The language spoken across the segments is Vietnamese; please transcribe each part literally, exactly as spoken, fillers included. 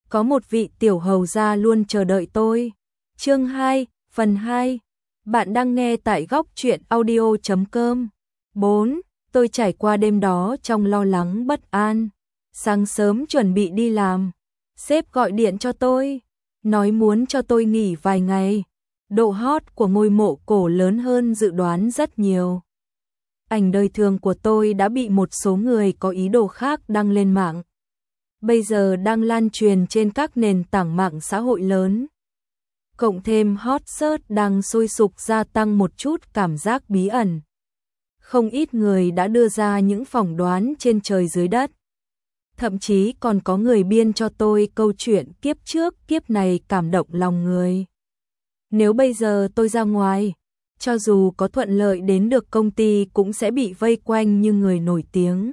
có một vị tiểu hầu gia luôn chờ đợi tôi. Chương hai, phần hai. Bạn đang nghe tại góc truyện audio chấm com. bốn. Tôi trải qua đêm đó trong lo lắng bất an. Sáng sớm chuẩn bị đi làm, sếp gọi điện cho tôi, nói muốn cho tôi nghỉ vài ngày. Độ hot của ngôi mộ cổ lớn hơn dự đoán rất nhiều. Ảnh đời thường của tôi đã bị một số người có ý đồ khác đăng lên mạng. Bây giờ đang lan truyền trên các nền tảng mạng xã hội lớn. Cộng thêm hot search đang sôi sục gia tăng một chút cảm giác bí ẩn. Không ít người đã đưa ra những phỏng đoán trên trời dưới đất. Thậm chí còn có người biên cho tôi câu chuyện kiếp trước kiếp này cảm động lòng người. Nếu bây giờ tôi ra ngoài, cho dù có thuận lợi đến được công ty cũng sẽ bị vây quanh như người nổi tiếng.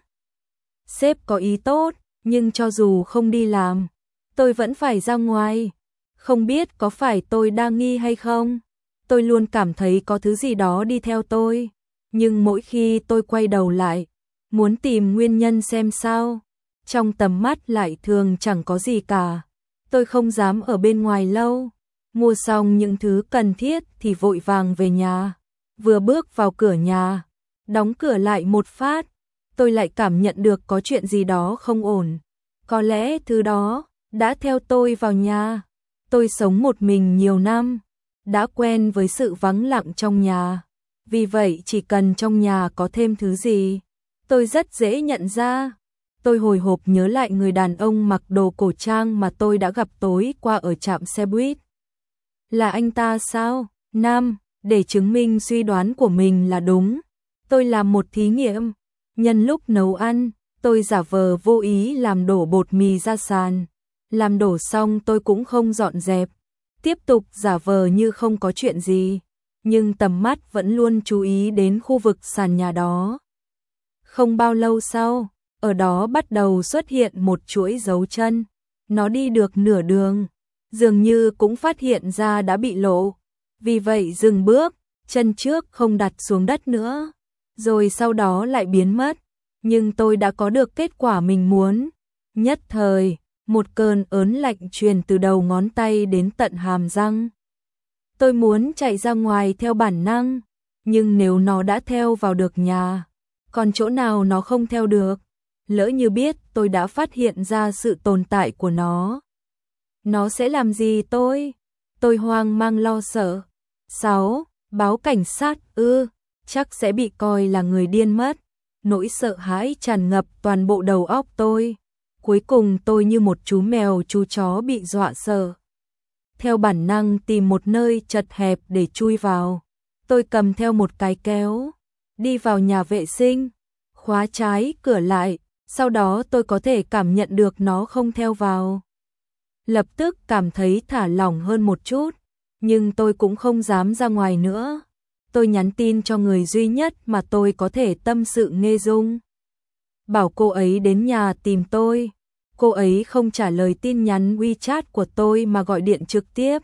Sếp có ý tốt, nhưng cho dù không đi làm, tôi vẫn phải ra ngoài. Không biết có phải tôi đa nghi hay không? Tôi luôn cảm thấy có thứ gì đó đi theo tôi. Nhưng mỗi khi tôi quay đầu lại, muốn tìm nguyên nhân xem sao, trong tầm mắt lại thường chẳng có gì cả. Tôi không dám ở bên ngoài lâu. Mua xong những thứ cần thiết thì vội vàng về nhà. Vừa bước vào cửa nhà, đóng cửa lại một phát, tôi lại cảm nhận được có chuyện gì đó không ổn. Có lẽ thứ đó đã theo tôi vào nhà. Tôi sống một mình nhiều năm, đã quen với sự vắng lặng trong nhà. Vì vậy chỉ cần trong nhà có thêm thứ gì, tôi rất dễ nhận ra. Tôi hồi hộp nhớ lại người đàn ông mặc đồ cổ trang mà tôi đã gặp tối qua ở trạm xe buýt. Là anh ta sao? Nam, để chứng minh suy đoán của mình là đúng, tôi làm một thí nghiệm. Nhân lúc nấu ăn, tôi giả vờ vô ý làm đổ bột mì ra sàn. Làm đổ xong tôi cũng không dọn dẹp, tiếp tục giả vờ như không có chuyện gì. Nhưng tầm mắt vẫn luôn chú ý đến khu vực sàn nhà đó. Không bao lâu sau, ở đó bắt đầu xuất hiện một chuỗi dấu chân. Nó đi được nửa đường, dường như cũng phát hiện ra đã bị lộ. Vì vậy dừng bước, chân trước không đặt xuống đất nữa. Rồi sau đó lại biến mất. Nhưng tôi đã có được kết quả mình muốn. Nhất thời, một cơn ớn lạnh truyền từ đầu ngón tay đến tận hàm răng. Tôi muốn chạy ra ngoài theo bản năng, nhưng nếu nó đã theo vào được nhà, còn chỗ nào nó không theo được? Lỡ như biết tôi đã phát hiện ra sự tồn tại của nó, nó sẽ làm gì tôi? Tôi hoang mang lo sợ. sáu. Báo cảnh sát ư? Chắc sẽ bị coi là người điên mất. Nỗi sợ hãi tràn ngập toàn bộ đầu óc tôi. Cuối cùng tôi như một chú mèo chú chó bị dọa sợ. Theo bản năng tìm một nơi chật hẹp để chui vào. Tôi cầm theo một cái kéo, đi vào nhà vệ sinh, khóa trái cửa lại, sau đó tôi có thể cảm nhận được nó không theo vào. Lập tức cảm thấy thả lỏng hơn một chút, nhưng tôi cũng không dám ra ngoài nữa. Tôi nhắn tin cho người duy nhất mà tôi có thể tâm sự Nghê Dung. Bảo cô ấy đến nhà tìm tôi. Cô ấy không trả lời tin nhắn WeChat của tôi mà gọi điện trực tiếp.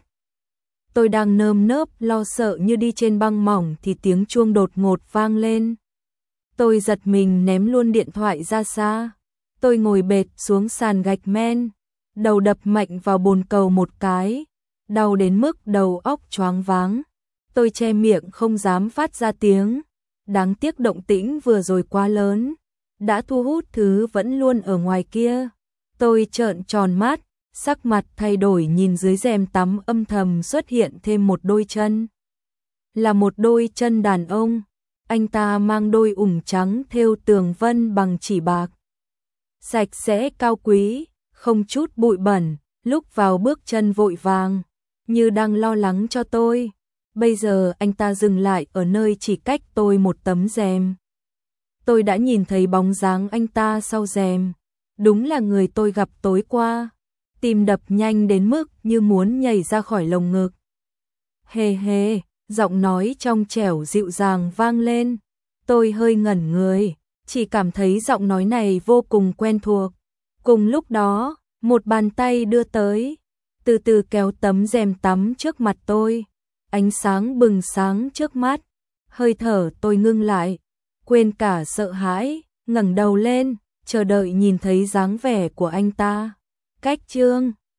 Tôi đang nơm nớp lo sợ như đi trên băng mỏng thì tiếng chuông đột ngột vang lên. Tôi giật mình ném luôn điện thoại ra xa. Tôi ngồi bệt xuống sàn gạch men, đầu đập mạnh vào bồn cầu một cái, đau đến mức đầu óc choáng váng. Tôi che miệng không dám phát ra tiếng. Đáng tiếc động tĩnh vừa rồi quá lớn, đã thu hút thứ vẫn luôn ở ngoài kia. Tôi trợn tròn mắt, sắc mặt thay đổi nhìn dưới rèm tắm âm thầm xuất hiện thêm một đôi chân. Là một đôi chân đàn ông, anh ta mang đôi ủng trắng thêu tường vân bằng chỉ bạc. Sạch sẽ cao quý, không chút bụi bẩn, lúc vào bước chân vội vàng, như đang lo lắng cho tôi. Bây giờ anh ta dừng lại ở nơi chỉ cách tôi một tấm rèm. Tôi đã nhìn thấy bóng dáng anh ta sau rèm. Đúng là người tôi gặp tối qua. Tim đập nhanh đến mức như muốn nhảy ra khỏi lồng ngực. Hề hề, giọng nói trong trẻo dịu dàng vang lên. Tôi hơi ngẩn người, chỉ cảm thấy giọng nói này vô cùng quen thuộc. Cùng lúc đó, một bàn tay đưa tới, từ từ kéo tấm rèm tắm trước mặt tôi. Ánh sáng bừng sáng trước mắt, hơi thở tôi ngưng lại, quên cả sợ hãi, ngẩng đầu lên, chờ đợi nhìn thấy dáng vẻ của anh ta. Cách chương